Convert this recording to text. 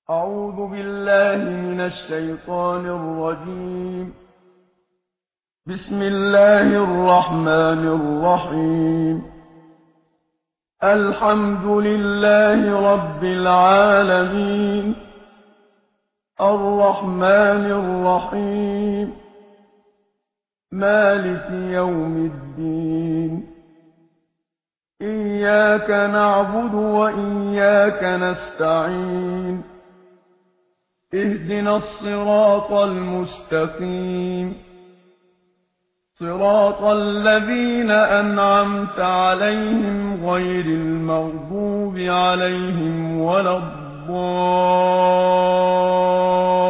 أعوذ بالله من الشيطان الرجيم. بسم الله الرحمن الرحيم. الحمد لله رب العالمين، الرحمن الرحيم، مالك يوم الدين. إياك نعبد وإياك نستعين. اهدنا الصراط المستقيم، صراط الذين أنعمت عليهم غير المغضوب عليهم ولا الضالين.